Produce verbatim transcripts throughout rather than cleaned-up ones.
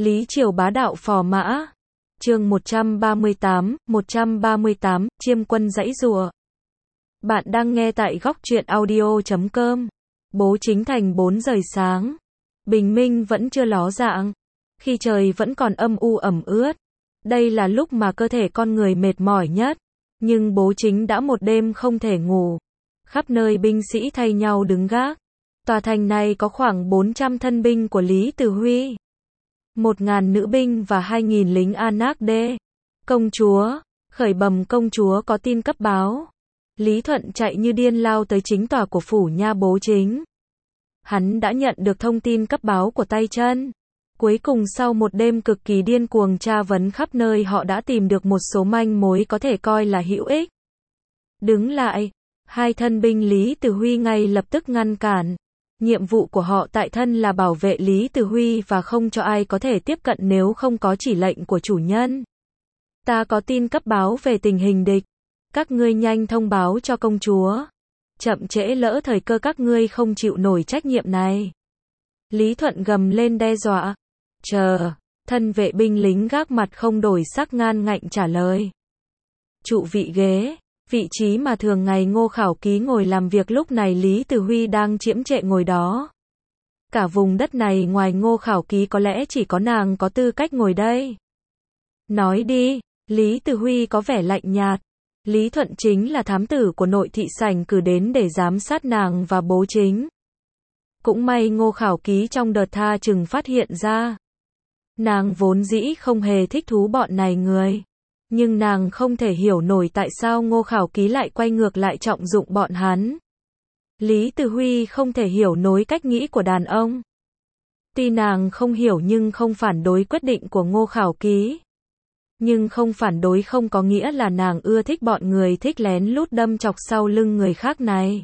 Lý Triều bá đạo phò mã. Chương một trăm ba mươi tám, một trăm ba mươi tám, Chiêm quân giãy giụa. Bạn đang nghe tại góc truyện audio chấm com. Bố Chính Thành bốn giờ sáng. Bình minh vẫn chưa ló dạng. Khi trời vẫn còn âm u ẩm ướt. Đây là lúc mà cơ thể con người mệt mỏi nhất. Nhưng Bố Chính đã một đêm không thể ngủ. Khắp nơi binh sĩ thay nhau đứng gác. Tòa thành này có khoảng bốn trăm thân binh của Lý Từ Huy. Một ngàn nữ binh và hai nghìn lính Anak đê. Công chúa, khởi bẩm công chúa có tin cấp báo. Lý Thuận chạy như điên lao tới chính tòa của phủ nha Bố Chính. Hắn đã nhận được thông tin cấp báo của tay chân. Cuối cùng sau một đêm cực kỳ điên cuồng tra vấn khắp nơi họ đã tìm được một số manh mối có thể coi là hữu ích. Đứng lại, hai thân binh Lý Từ Huy ngay lập tức ngăn cản. Nhiệm vụ của họ tại thân là bảo vệ Lý Từ Huy và không cho ai có thể tiếp cận nếu không có chỉ lệnh của chủ nhân. Ta có tin cấp báo về tình hình địch. Các ngươi nhanh thông báo cho công chúa. Chậm trễ lỡ thời cơ các ngươi không chịu nổi trách nhiệm này. Lý Thuận gầm lên đe dọa. Chờ, thân vệ binh lính gác mặt không đổi sắc ngan ngạnh trả lời. Trụ vị ghế. Vị trí mà thường ngày Ngô Khảo Ký ngồi làm việc lúc này Lý Từ Huy đang chiếm trệ ngồi đó. Cả vùng đất này ngoài Ngô Khảo Ký có lẽ chỉ có nàng có tư cách ngồi đây. Nói đi, Lý Từ Huy có vẻ lạnh nhạt. Lý Thuận chính là thám tử của nội thị sảnh cử đến để giám sát nàng và Bố Chính. Cũng may Ngô Khảo Ký trong đợt tha chừng phát hiện ra. Nàng vốn dĩ không hề thích thú bọn này người. Nhưng nàng không thể hiểu nổi tại sao Ngô Khảo Ký lại quay ngược lại trọng dụng bọn hắn. Lý Từ Huy không thể hiểu nổi cách nghĩ của đàn ông. Tuy nàng không hiểu nhưng không phản đối quyết định của Ngô Khảo Ký. Nhưng không phản đối không có nghĩa là nàng ưa thích bọn người thích lén lút đâm chọc sau lưng người khác này.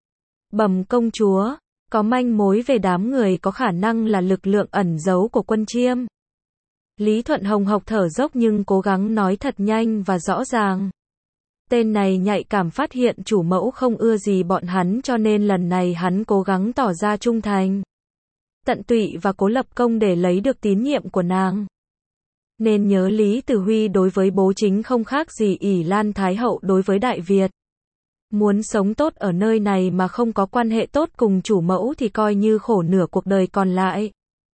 Bẩm công chúa, có manh mối về đám người có khả năng là lực lượng ẩn giấu của quân Chiêm. Lý Thuận hồng hộc thở dốc nhưng cố gắng nói thật nhanh và rõ ràng. Tên này nhạy cảm phát hiện chủ mẫu không ưa gì bọn hắn cho nên lần này hắn cố gắng tỏ ra trung thành. Tận tụy và cố lập công để lấy được tín nhiệm của nàng. Nên nhớ Lý Từ Huy đối với Bố Chính không khác gì ỷ Lan Thái Hậu đối với Đại Việt. Muốn sống tốt ở nơi này mà không có quan hệ tốt cùng chủ mẫu thì coi như khổ nửa cuộc đời còn lại.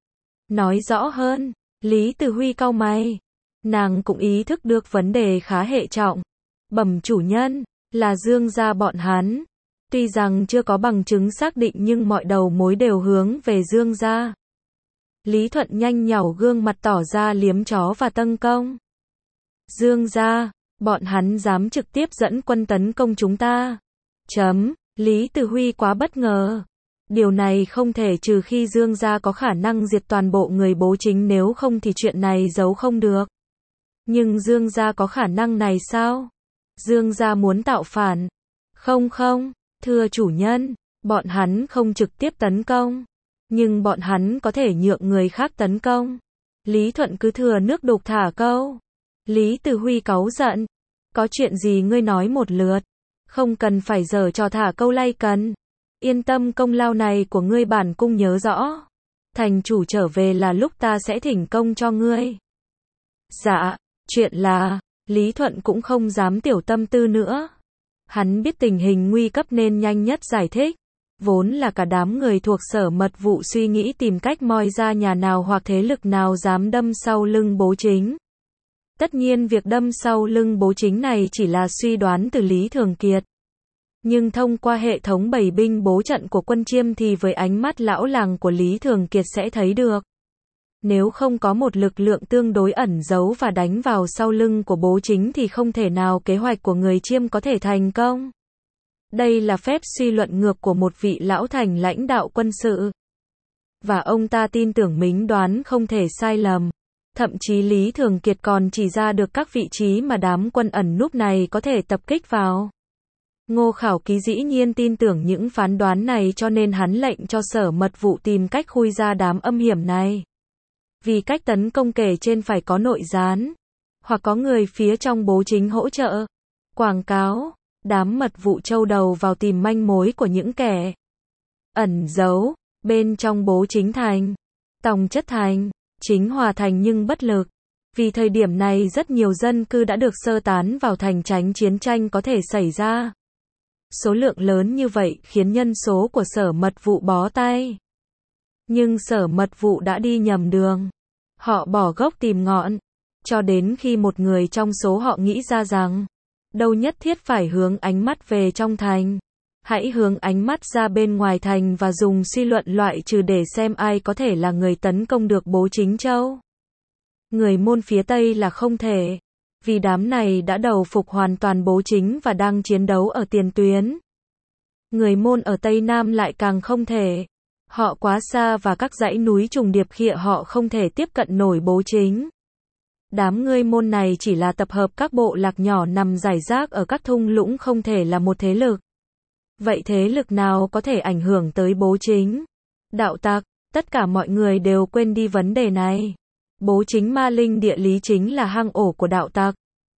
Nói rõ hơn. Lý Từ Huy cau mày. Nàng cũng ý thức được vấn đề khá hệ trọng. Bẩm chủ nhân, là Dương gia bọn hắn. Tuy rằng chưa có bằng chứng xác định nhưng mọi đầu mối đều hướng về Dương gia. Lý Thuận nhanh nhảu gương mặt tỏ ra liếm chó và tâng công. Dương gia, bọn hắn dám trực tiếp dẫn quân tấn công chúng ta. Chấm, Lý Từ Huy quá bất ngờ. Điều này không thể trừ khi Dương gia có khả năng diệt toàn bộ người Bố Chính nếu không thì chuyện này giấu không được. Nhưng Dương gia có khả năng này sao? Dương gia muốn tạo phản. Không không, thưa chủ nhân, bọn hắn không trực tiếp tấn công. Nhưng bọn hắn có thể nhượng người khác tấn công. Lý Thuận cứ thừa nước đục thả câu. Lý Từ Huy cáu giận. Có chuyện gì ngươi nói một lượt. Không cần phải giở trò thả câu lay cần. Yên tâm công lao này của ngươi bản cung nhớ rõ. Thành chủ trở về là lúc ta sẽ thỉnh công cho ngươi. Dạ, chuyện là, Lý Thuận cũng không dám tiểu tâm tư nữa. Hắn biết tình hình nguy cấp nên nhanh nhất giải thích. Vốn là cả đám người thuộc sở mật vụ suy nghĩ tìm cách moi ra nhà nào hoặc thế lực nào dám đâm sau lưng Bố Chính. Tất nhiên việc đâm sau lưng Bố Chính này chỉ là suy đoán từ Lý Thường Kiệt. Nhưng thông qua hệ thống bày binh bố trận của quân Chiêm thì với ánh mắt lão làng của Lý Thường Kiệt sẽ thấy được. Nếu không có một lực lượng tương đối ẩn giấu và đánh vào sau lưng của Bố Chính thì không thể nào kế hoạch của người Chiêm có thể thành công. Đây là phép suy luận ngược của một vị lão thành lãnh đạo quân sự. Và ông ta tin tưởng mính đoán không thể sai lầm. Thậm chí Lý Thường Kiệt còn chỉ ra được các vị trí mà đám quân ẩn núp này có thể tập kích vào. Ngô Khảo Ký dĩ nhiên tin tưởng những phán đoán này cho nên hắn lệnh cho sở mật vụ tìm cách khui ra đám âm hiểm này. Vì cách tấn công kể trên phải có nội gián, hoặc có người phía trong Bố Chính hỗ trợ. Quảng cáo, đám mật vụ châu đầu vào tìm manh mối của những kẻ ẩn giấu bên trong Bố Chính thành. Tòng Chất Thành, chính hòa thành nhưng bất lực. Vì thời điểm này rất nhiều dân cư đã được sơ tán vào thành tránh chiến tranh có thể xảy ra. Số lượng lớn như vậy khiến nhân số của Sở Mật vụ bó tay. Nhưng Sở Mật vụ đã đi nhầm đường. Họ bỏ gốc tìm ngọn. Cho đến khi một người trong số họ nghĩ ra rằng, đâu nhất thiết phải hướng ánh mắt về trong thành. Hãy hướng ánh mắt ra bên ngoài thành và dùng suy luận loại trừ để xem ai có thể là người tấn công được Bố Chính Châu. Người Môn phía Tây là không thể, vì đám này đã đầu phục hoàn toàn Bố Chính và đang chiến đấu ở tiền tuyến. Người Môn ở Tây Nam lại càng không thể. Họ quá xa và các dãy núi trùng điệp khịa họ không thể tiếp cận nổi Bố Chính. Đám người Môn này chỉ là tập hợp các bộ lạc nhỏ nằm rải rác ở các thung lũng, không thể là một thế lực. Vậy thế lực nào có thể ảnh hưởng tới Bố Chính? Đạo tặc. Tất cả mọi người đều quên đi vấn đề này. Bố Chính Ma Linh địa lý chính là hang ổ của đạo tặc.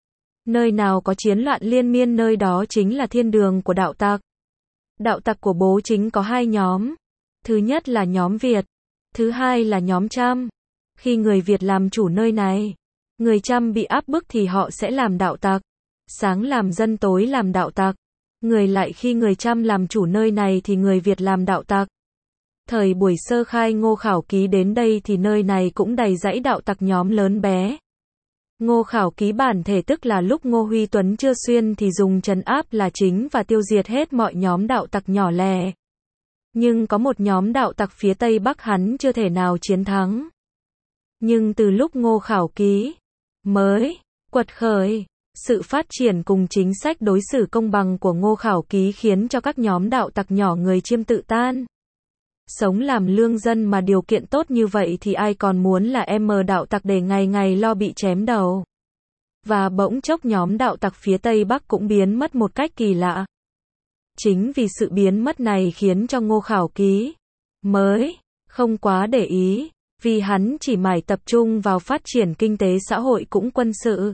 Nơi nào có chiến loạn liên miên nơi đó chính là thiên đường của đạo tặc. Đạo tặc của Bố Chính có hai nhóm. Thứ nhất là nhóm Việt. Thứ hai là nhóm Chăm. Khi người Việt làm chủ nơi này, người Chăm bị áp bức thì họ sẽ làm đạo tặc. Sáng làm dân, tối làm đạo tặc. Người lại khi người Chăm làm chủ nơi này thì người Việt làm đạo tặc. Thời buổi sơ khai Ngô Khảo Ký đến đây thì nơi này cũng đầy dãy đạo tặc nhóm lớn bé. Ngô Khảo Ký bản thể tức là lúc Ngô Huy Tuấn chưa xuyên thì dùng trấn áp là chính và tiêu diệt hết mọi nhóm đạo tặc nhỏ lẻ. Nhưng có một nhóm đạo tặc phía Tây Bắc hắn chưa thể nào chiến thắng. Nhưng từ lúc Ngô Khảo Ký mới quật khởi, sự phát triển cùng chính sách đối xử công bằng của Ngô Khảo Ký khiến cho các nhóm đạo tặc nhỏ người Chiêm tự tan. Sống làm lương dân mà điều kiện tốt như vậy thì ai còn muốn là em đạo tặc để ngày ngày lo bị chém đầu. Và bỗng chốc nhóm đạo tặc phía Tây Bắc cũng biến mất một cách kỳ lạ. Chính vì sự biến mất này khiến cho Ngô Khảo Ký mới không quá để ý, vì hắn chỉ mải tập trung vào phát triển kinh tế xã hội cũng quân sự.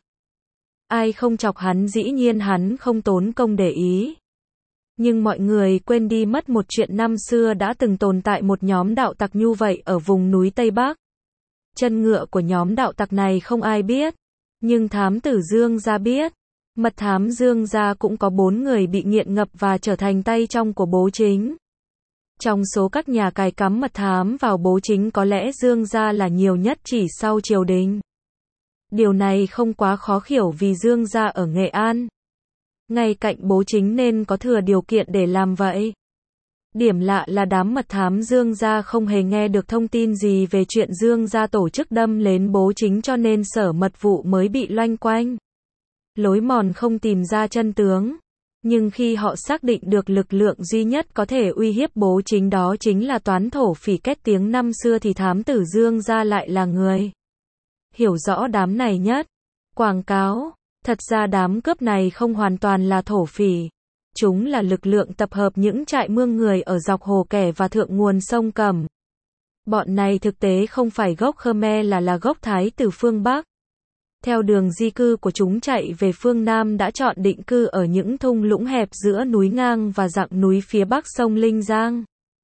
Ai không chọc hắn dĩ nhiên hắn không tốn công để ý. Nhưng mọi người quên đi mất một chuyện năm xưa đã từng tồn tại một nhóm đạo tặc như vậy ở vùng núi Tây Bắc. Chân ngựa của nhóm đạo tặc này không ai biết, nhưng thám tử Dương Gia biết. Mật thám Dương Gia cũng có bốn người bị nghiện ngập và trở thành tay trong của Bố Chính. Trong số các nhà cài cắm mật thám vào Bố Chính có lẽ Dương Gia là nhiều nhất chỉ sau triều đình. Điều này không quá khó hiểu vì Dương Gia ở Nghệ An, ngay cạnh Bố Chính nên có thừa điều kiện để làm vậy. Điểm lạ là đám mật thám Dương Gia không hề nghe được thông tin gì về chuyện Dương Gia tổ chức đâm lên Bố Chính cho nên Sở Mật vụ mới bị loanh quanh lối mòn không tìm ra chân tướng. Nhưng khi họ xác định được lực lượng duy nhất có thể uy hiếp Bố Chính đó chính là toán thổ phỉ két tiếng năm xưa thì thám tử Dương Gia lại là người hiểu rõ đám này nhất. Quảng cáo. Thật ra đám cướp này không hoàn toàn là thổ phỉ. Chúng là lực lượng tập hợp những trại mương người ở dọc hồ Kẻ và thượng nguồn sông Cẩm. Bọn này thực tế không phải gốc Khmer là là gốc Thái từ phương Bắc. Theo đường di cư của chúng chạy về phương Nam đã chọn định cư ở những thung lũng hẹp giữa núi ngang và dặng núi phía bắc sông Linh Giang.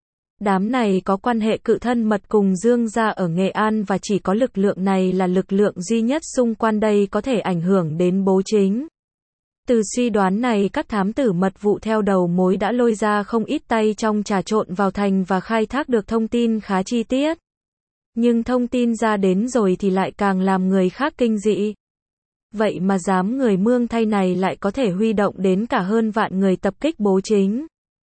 Đám này có quan hệ cự thân mật cùng Dương Gia ở Nghệ An và chỉ có lực lượng này là lực lượng duy nhất xung quanh đây có thể ảnh hưởng đến Bố Chính. Từ suy đoán này các thám tử mật vụ theo đầu mối đã lôi ra không ít tay trong trà trộn vào thành và khai thác được thông tin khá chi tiết. Nhưng thông tin ra đến rồi thì lại càng làm người khác kinh dị. Vậy mà dám người Mương Thay này lại có thể huy động đến cả hơn vạn người tập kích Bố Chính.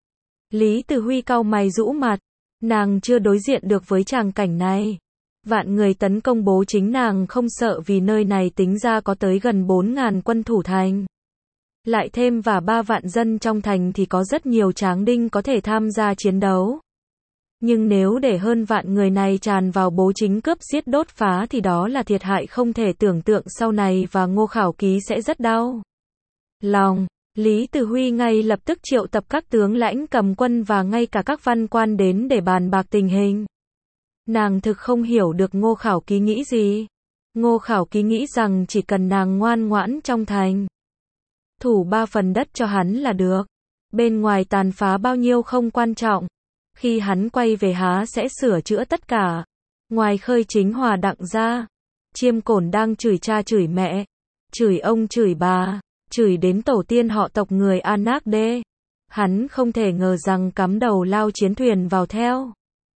Lý Từ Huy cau mày rũ mặt. Nàng chưa đối diện được với tràng cảnh này. Vạn người tấn công Bố Chính nàng không sợ vì nơi này tính ra có tới gần bốn ngàn quân thủ thành. Lại thêm và ba vạn dân trong thành thì có rất nhiều tráng đinh có thể tham gia chiến đấu. Nhưng nếu để hơn vạn người này tràn vào Bố Chính cướp giết đốt phá thì đó là thiệt hại không thể tưởng tượng sau này và Ngô Khảo Ký sẽ rất đau lòng. Lý Từ Huy ngay lập tức triệu tập các tướng lãnh cầm quân và ngay cả các văn quan đến để bàn bạc tình hình. Nàng thực không hiểu được Ngô Khảo Ký nghĩ gì. Ngô Khảo Ký nghĩ rằng chỉ cần nàng ngoan ngoãn trong thành, thủ ba phần đất cho hắn là được. Bên ngoài tàn phá bao nhiêu không quan trọng. Khi hắn quay về há sẽ sửa chữa tất cả. Ngoài Khơi Chính Hòa Đặng ra, Chiêm Cổn đang chửi cha chửi mẹ, chửi ông chửi bà, chửi đến tổ tiên họ tộc người Anak đê. Hắn không thể ngờ rằng cắm đầu lao chiến thuyền vào theo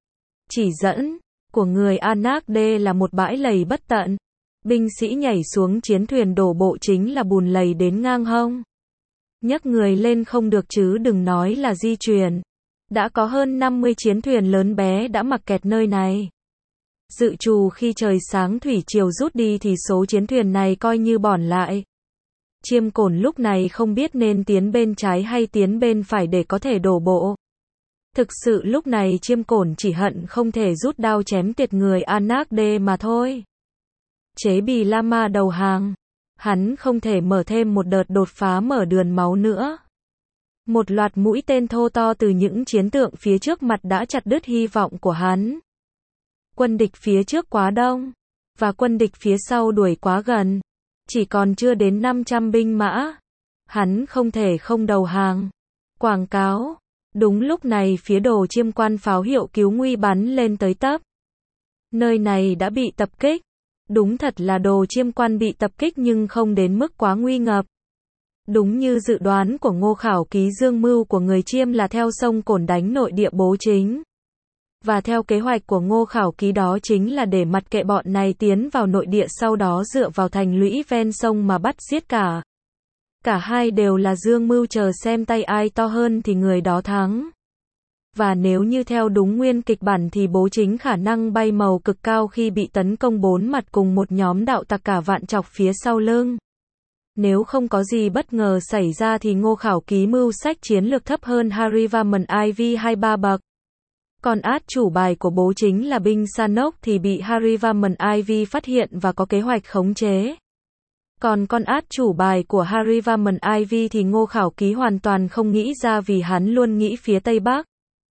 chỉ dẫn của người Anak đê là một bãi lầy bất tận. Binh sĩ nhảy xuống chiến thuyền đổ bộ chính là bùn lầy đến ngang hông. Nhấc người lên không được chứ đừng nói là di chuyển. Đã có hơn năm mươi chiến thuyền lớn bé đã mặc kẹt nơi này. Dự trù khi trời sáng thủy triều rút đi thì số chiến thuyền này coi như bòn lại. Chiêm Cổn lúc này không biết nên tiến bên trái hay tiến bên phải để có thể đổ bộ. Thực sự lúc này Chiêm Cổn chỉ hận không thể rút đao chém tiệt người Anak đê mà thôi. Chế Bì Lama đầu hàng. Hắn không thể mở thêm một đợt đột phá mở đường máu nữa. Một loạt mũi tên thô to từ những chiến tượng phía trước mặt đã chặt đứt hy vọng của hắn. Quân địch phía trước quá đông, và quân địch phía sau đuổi quá gần. Chỉ còn chưa đến năm trăm binh mã. Hắn không thể không đầu hàng. Quảng cáo. Đúng lúc này phía Đồ Chiêm Quan pháo hiệu cứu nguy bắn lên tới tấp. Nơi này đã bị tập kích. Đúng thật là Đồ Chiêm Quan bị tập kích nhưng không đến mức quá nguy ngập. Đúng như dự đoán của Ngô Khảo Ký, dương mưu của người Chiêm là theo sông Cổn đánh nội địa Bố Chính. Và theo kế hoạch của Ngô Khảo Ký đó chính là để mặc kệ bọn này tiến vào nội địa, sau đó dựa vào thành lũy ven sông mà bắt giết cả. Cả hai đều là dương mưu, chờ xem tay ai to hơn thì người đó thắng. Và nếu như theo đúng nguyên kịch bản thì Bố Chính khả năng bay màu cực cao khi bị tấn công bốn mặt cùng một nhóm đạo tặc cả vạn chọc phía sau lưng. Nếu không có gì bất ngờ xảy ra thì Ngô Khảo Ký mưu sách chiến lược thấp hơn Harivarman i vê hai ba bậc. Còn át chủ bài của Bố Chính là binh Sanok thì bị Harivarman i vê phát hiện và có kế hoạch khống chế. Còn con át chủ bài của Harivarman i vê thì Ngô Khảo Ký hoàn toàn không nghĩ ra, vì hắn luôn nghĩ phía Tây Bắc.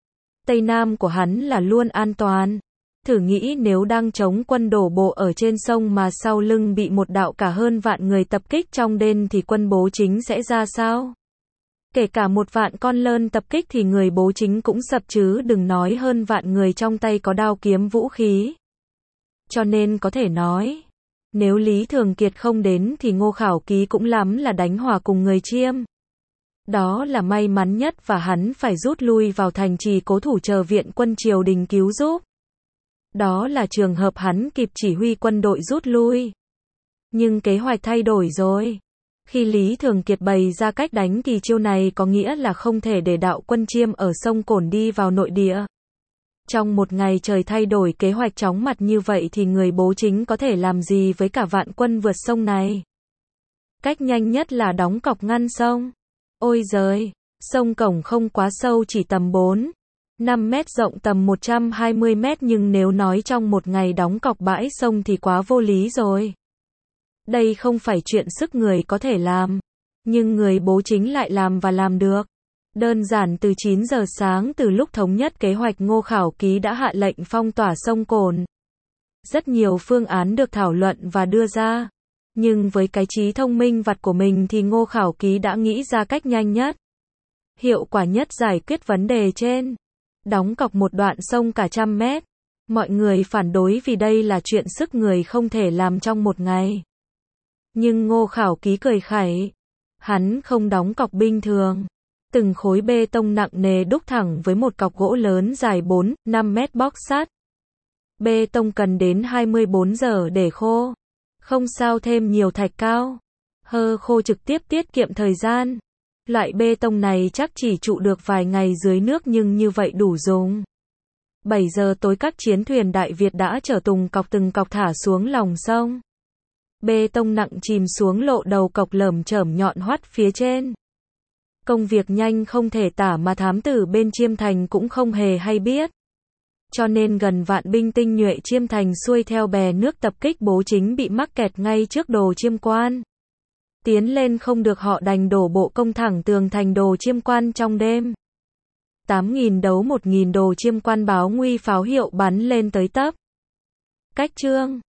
Tây Nam của hắn là luôn an toàn. Thử nghĩ nếu đang chống quân đổ bộ ở trên sông mà sau lưng bị một đạo cả hơn vạn người tập kích trong đêm thì quân Bố Chính sẽ ra sao? Kể cả một vạn con lợn tập kích thì người Bố Chính cũng sập chứ đừng nói hơn vạn người trong tay có đao kiếm vũ khí. Cho nên có thể nói, nếu Lý Thường Kiệt không đến thì Ngô Khảo Ký cũng lắm là đánh hòa cùng người Chiêm. Đó là may mắn nhất và hắn phải rút lui vào thành trì cố thủ chờ viện quân triều đình cứu giúp. Đó là trường hợp hắn kịp chỉ huy quân đội rút lui. Nhưng kế hoạch thay đổi rồi. Khi Lý Thường Kiệt bày ra cách đánh kỳ chiêu này có nghĩa là không thể để đạo quân Chiêm ở sông Cổn đi vào nội địa. Trong một ngày trời thay đổi kế hoạch chóng mặt như vậy thì người Bố Chính có thể làm gì với cả vạn quân vượt sông này? Cách nhanh nhất là đóng cọc ngăn sông. Ôi giời, sông Cổng không quá sâu, chỉ tầm bốn, năm mét, rộng tầm một trăm hai mươi mét, nhưng nếu nói trong một ngày đóng cọc bãi sông thì quá vô lý rồi. Đây không phải chuyện sức người có thể làm, nhưng người Bố Chính lại làm và làm được. Đơn giản từ chín giờ sáng, từ lúc thống nhất kế hoạch, Ngô Khảo Ký đã hạ lệnh phong tỏa sông Cổn. Rất nhiều phương án được thảo luận và đưa ra. Nhưng với cái trí thông minh vặt của mình thì Ngô Khảo Ký đã nghĩ ra cách nhanh nhất, hiệu quả nhất giải quyết vấn đề trên. Đóng cọc một đoạn sông cả trăm mét. Mọi người phản đối vì đây là chuyện sức người không thể làm trong một ngày. Nhưng Ngô Khảo Ký cười khẩy. Hắn không đóng cọc bình thường. Từng khối bê tông nặng nề đúc thẳng với một cọc gỗ lớn dài bốn, năm mét bóc sắt. Bê tông cần đến hai mươi bốn giờ để khô. Không sao thêm nhiều thạch cao. Hơ khô trực tiếp tiết kiệm thời gian. Loại bê tông này chắc chỉ trụ được vài ngày dưới nước nhưng như vậy đủ dùng. bảy giờ tối các chiến thuyền Đại Việt đã chở từng cọc từng cọc thả xuống lòng sông. Bê tông nặng chìm xuống lộ đầu cọc lởm chởm nhọn hoắt phía trên. Công việc nhanh không thể tả mà thám tử bên Chiêm Thành cũng không hề hay biết. Cho nên gần vạn binh tinh nhuệ Chiêm Thành xuôi theo bè nước tập kích Bố Chính bị mắc kẹt ngay trước Đồ Chiêm Quan. Tiến lên không được, họ đành đổ bộ công thẳng tường thành Đồ Chiêm Quan trong đêm. tám nghìn đấu một nghìn Đồ Chiêm Quan báo nguy pháo hiệu bắn lên tới tấp. Cách chương